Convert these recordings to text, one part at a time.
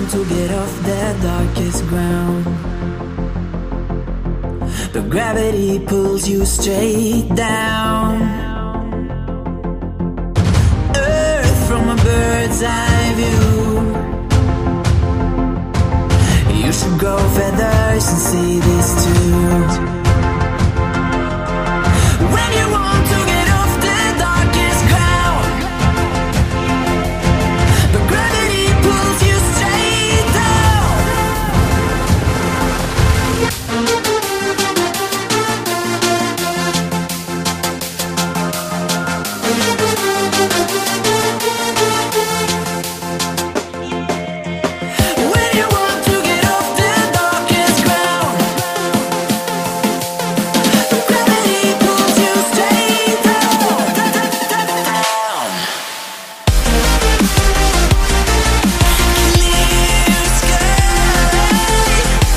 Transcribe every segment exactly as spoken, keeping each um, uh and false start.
want to get off that darkest ground, but gravity pulls you straight down. Earth from a bird's eye view. You should grow feathers and see this too. When you want to get off the darkest ground, but gravity pulls you straight down. When you want to get off the darkest ground, but gravity pulls you straight down, down. Clear sky.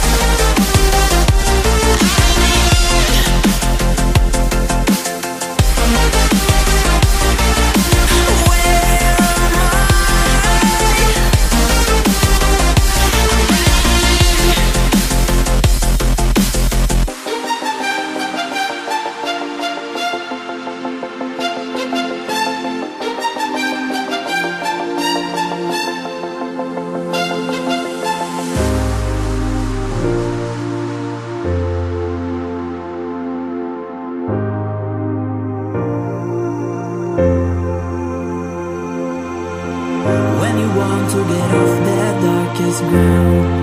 Where am When you want to get off that darkest ground,